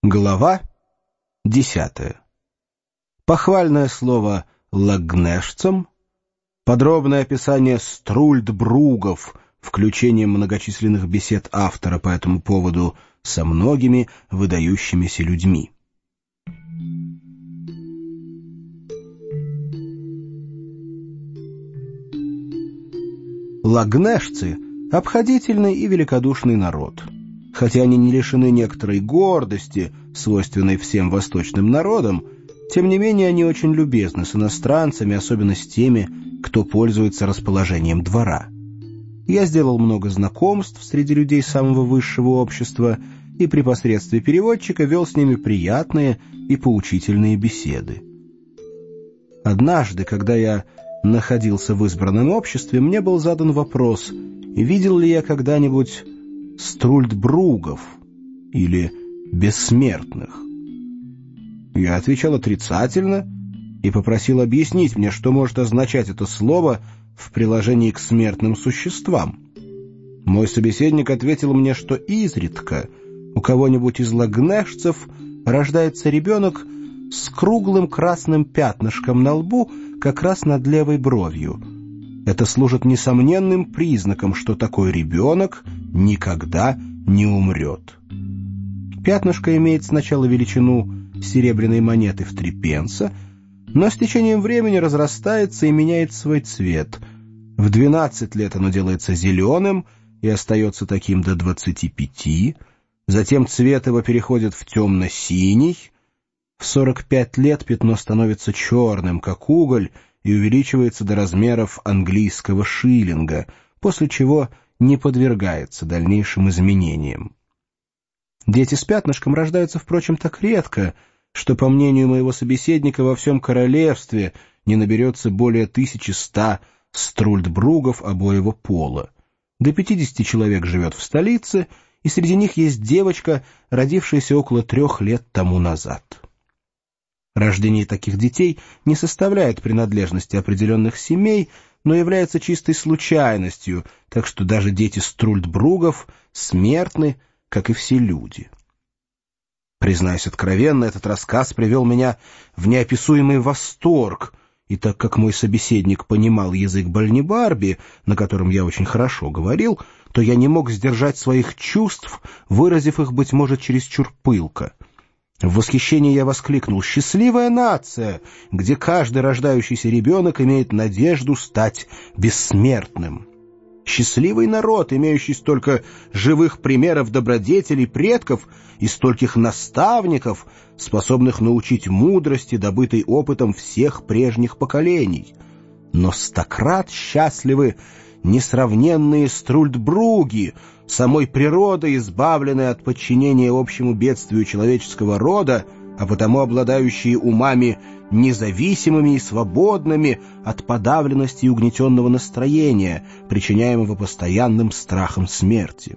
Глава 10. Похвальное слово «лагнешцам», подробное описание струльдбругов, включением многочисленных бесед автора по этому поводу со многими выдающимися людьми. Лагнешцы — обходительный и великодушный народ. Хотя они не лишены некоторой гордости, свойственной всем восточным народам, тем не менее они очень любезны с иностранцами, особенно с теми, кто пользуется расположением двора. Я сделал много знакомств среди людей самого высшего общества и при посредстве переводчика вел с ними приятные и поучительные беседы. Однажды, когда я находился в избранном обществе, мне был задан вопрос, видел ли я когда-нибудь струльдбругов или бессмертных. Я отвечал отрицательно и попросил объяснить мне, что может означать это слово в приложении к смертным существам. Мой собеседник ответил мне, что изредка у кого-нибудь из лагнешцев рождается ребенок с круглым красным пятнышком на лбу как раз над левой бровью. Это служит несомненным признаком, что такой ребенок никогда не умрет. Пятнышко имеет сначала величину серебряной монеты в 3 пенса, но с течением времени разрастается и меняет свой цвет. В 12 лет оно делается зеленым и остается таким до 25, затем цвет его переходит в темно-синий. В 45 лет пятно становится черным, как уголь, и увеличивается до размеров английского шиллинга, после чего не подвергается дальнейшим изменениям. Дети с пятнышком рождаются, впрочем, так редко, что, по мнению моего собеседника, во всем королевстве не наберется более 1100 струльдбругов обоего пола. До 50 человек живет в столице, и среди них есть девочка, родившаяся около 3 лет тому назад. Рождение таких детей не составляет принадлежности определенных семей, но является чистой случайностью, так что даже дети струльдбругов смертны, как и все люди. Признаюсь откровенно, этот рассказ привел меня в неописуемый восторг, и так как мой собеседник понимал язык Бальнибарби, на котором я очень хорошо говорил, то я не мог сдержать своих чувств, выразив их, быть может, чересчур пылко. В восхищении я воскликнул: «Счастливая нация, где каждый рождающийся ребенок имеет надежду стать бессмертным! Счастливый народ, имеющий столько живых примеров добродетелей предков и стольких наставников, способных научить мудрости, добытой опытом всех прежних поколений! Но стократ счастливы несравненные струльдбруги, самой природой избавленные от подчинения общему бедствию человеческого рода, а потому обладающие умами независимыми и свободными от подавленности и угнетенного настроения, причиняемого постоянным страхом смерти».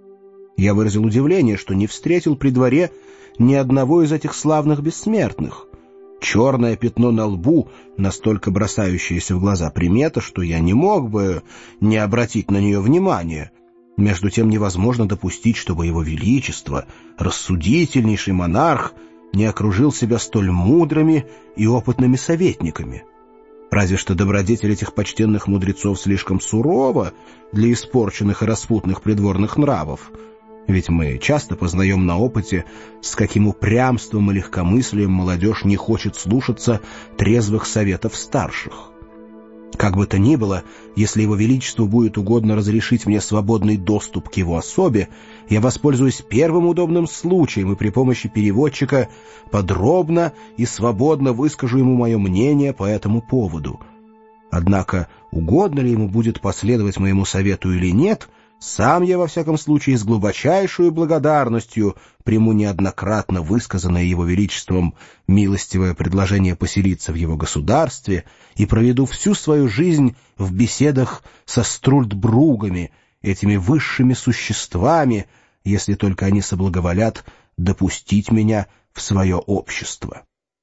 Я выразил удивление, что не встретил при дворе ни одного из этих славных бессмертных. Черное пятно на лбу, настолько бросающееся в глаза примета, что я не мог бы не обратить на нее внимания. Между тем невозможно допустить, чтобы его величество, рассудительнейший монарх, не окружил себя столь мудрыми и опытными советниками. Разве что добродетель этих почтенных мудрецов слишком сурова для испорченных и распутных придворных нравов. Ведь мы часто познаем на опыте, с каким упрямством и легкомыслием молодежь не хочет слушаться трезвых советов старших. Как бы то ни было, если его величеству будет угодно разрешить мне свободный доступ к его особе, я воспользуюсь первым удобным случаем и при помощи переводчика подробно и свободно выскажу ему мое мнение по этому поводу. Однако, угодно ли ему будет последовать моему совету или нет, сам я, во всяком случае, с глубочайшей благодарностью приму неоднократно высказанное его величеством милостивое предложение поселиться в его государстве и проведу всю свою жизнь в беседах со струльдбругами, этими высшими существами, если только они соблаговолят допустить меня в свое общество».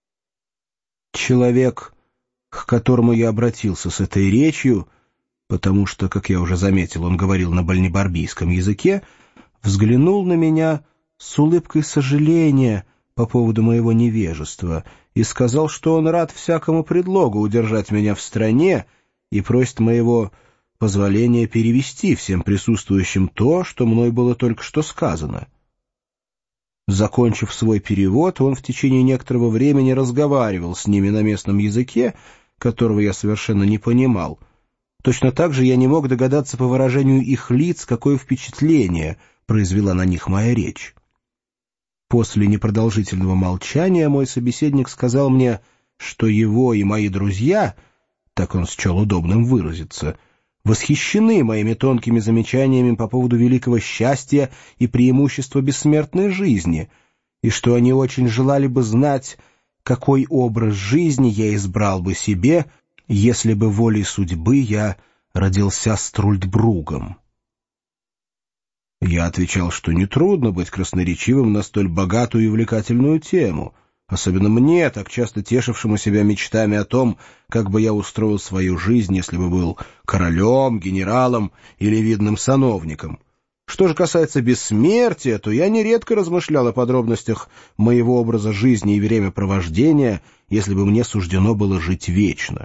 Человек, к которому я обратился с этой речью, потому что, как я уже заметил, он говорил на бальнибарбийском языке, взглянул на меня с улыбкой сожаления по поводу моего невежества и сказал, что он рад всякому предлогу удержать меня в стране и просит моего позволения перевести всем присутствующим то, что мной было только что сказано. Закончив свой перевод, он в течение некоторого времени разговаривал с ними на местном языке, которого я совершенно не понимал. Точно так же я не мог догадаться по выражению их лиц, какое впечатление произвела на них моя речь. После непродолжительного молчания мой собеседник сказал мне, что его и мои друзья, так он счел удобным выразиться, восхищены моими тонкими замечаниями по поводу великого счастья и преимущества бессмертной жизни, и что они очень желали бы знать, какой образ жизни я избрал бы себе, если бы волей судьбы я родился Струльдбругом. Я отвечал, что нетрудно быть красноречивым на столь богатую и увлекательную тему, особенно мне, так часто тешившему себя мечтами о том, как бы я устроил свою жизнь, если бы был королем, генералом или видным сановником. Что же касается бессмертия, то я нередко размышлял о подробностях моего образа жизни и времяпровождения, если бы мне суждено было жить вечно.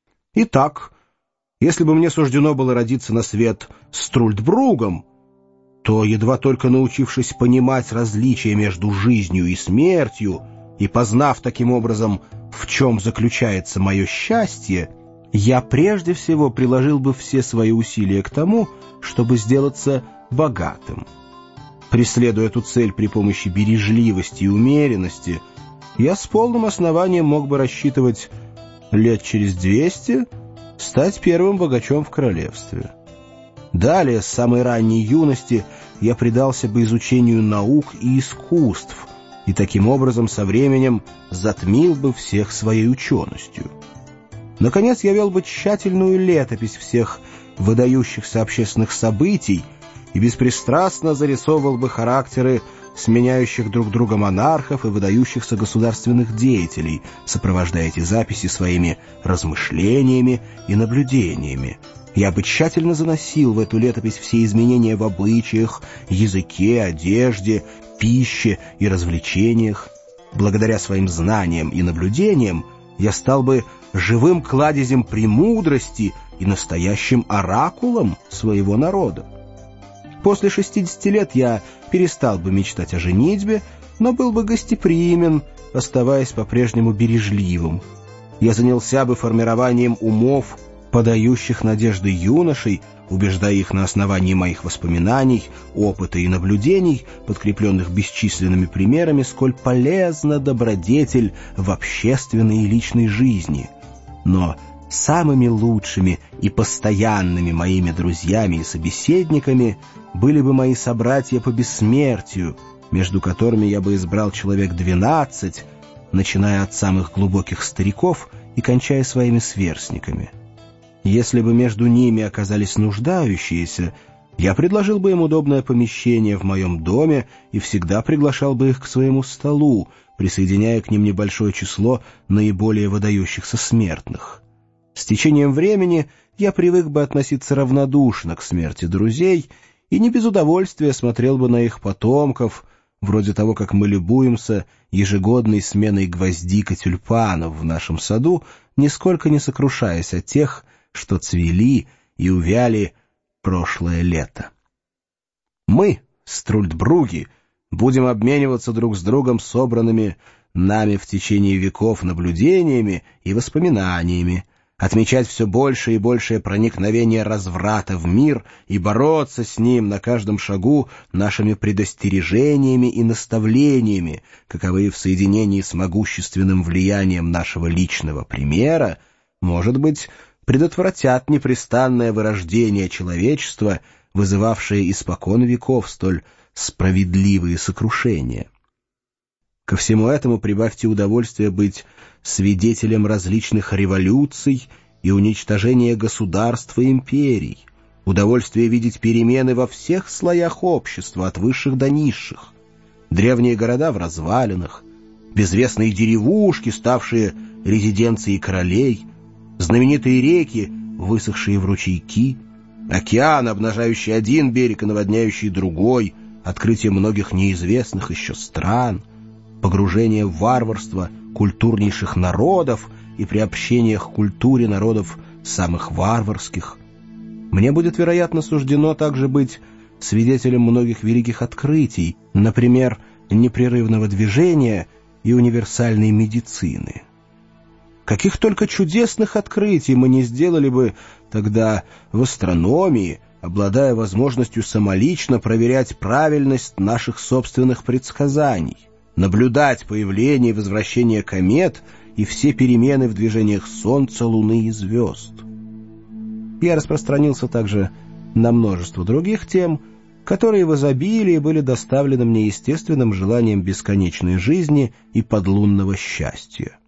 Итак, если бы мне суждено было родиться на свет Струльдбругом, то, едва только научившись понимать различия между жизнью и смертью и познав таким образом, в чем заключается мое счастье, я прежде всего приложил бы все свои усилия к тому, чтобы сделаться богатым. Преследуя эту цель при помощи бережливости и умеренности, я с полным основанием мог бы рассчитывать лет через 200 стать первым богачом в королевстве. Далее, с самой ранней юности, я предался бы изучению наук и искусств, и таким образом со временем затмил бы всех своей ученостью. Наконец, я вел бы тщательную летопись всех выдающихся общественных событий и беспристрастно зарисовывал бы характеры сменяющих друг друга монархов и выдающихся государственных деятелей, сопровождая эти записи своими размышлениями и наблюдениями. Я бы тщательно заносил в эту летопись все изменения в обычаях, языке, одежде, пище и развлечениях. Благодаря своим знаниям и наблюдениям я стал бы живым кладезем премудрости и настоящим оракулом своего народа. После 60 лет я перестал бы мечтать о женитьбе, но был бы гостеприимен, оставаясь по-прежнему бережливым. Я занялся бы формированием умов, подающих надежды юношей, убеждая их на основании моих воспоминаний, опыта и наблюдений, подкрепленных бесчисленными примерами, сколь полезна добродетель в общественной и личной жизни. Но самыми лучшими и постоянными моими друзьями и собеседниками были бы мои собратья по бессмертию, между которыми я бы избрал человек 12, начиная от самых глубоких стариков и кончая своими сверстниками. Если бы между ними оказались нуждающиеся, я предложил бы им удобное помещение в моем доме и всегда приглашал бы их к своему столу, присоединяя к ним небольшое число наиболее выдающихся смертных. С течением времени я привык бы относиться равнодушно к смерти друзей и не без удовольствия смотрел бы на их потомков, вроде того, как мы любуемся ежегодной сменой гвоздик и тюльпанов в нашем саду, нисколько не сокрушаясь о тех, что цвели и увяли прошлое лето. Мы, Струльдбруги, будем обмениваться друг с другом собранными нами в течение веков наблюдениями и воспоминаниями, отмечать все большее и большее проникновение разврата в мир и бороться с ним на каждом шагу нашими предостережениями и наставлениями, каковые в соединении с могущественным влиянием нашего личного примера, может быть, предотвратят непрестанное вырождение человечества, вызывавшее испокон веков столь справедливые сокрушения. Ко всему этому прибавьте удовольствие быть свидетелем различных революций и уничтожения государств и империй, удовольствие видеть перемены во всех слоях общества, от высших до низших, древние города в развалинах, безвестные деревушки, ставшие резиденцией королей, знаменитые реки, высохшие в ручейки, океан, обнажающий один берег и наводняющий другой, открытие многих неизвестных еще стран, погружение в варварство культурнейших народов и приобщение к культуре народов самых варварских. Мне будет, вероятно, суждено также быть свидетелем многих великих открытий, например, непрерывного движения и универсальной медицины. Каких только чудесных открытий мы не сделали бы тогда в астрономии, обладая возможностью самолично проверять правильность наших собственных предсказаний, наблюдать появление и возвращение комет и все перемены в движениях Солнца, Луны и звезд. Я распространился также на множество других тем, которые в изобилии были доставлены мне естественным желанием бесконечной жизни и подлунного счастья.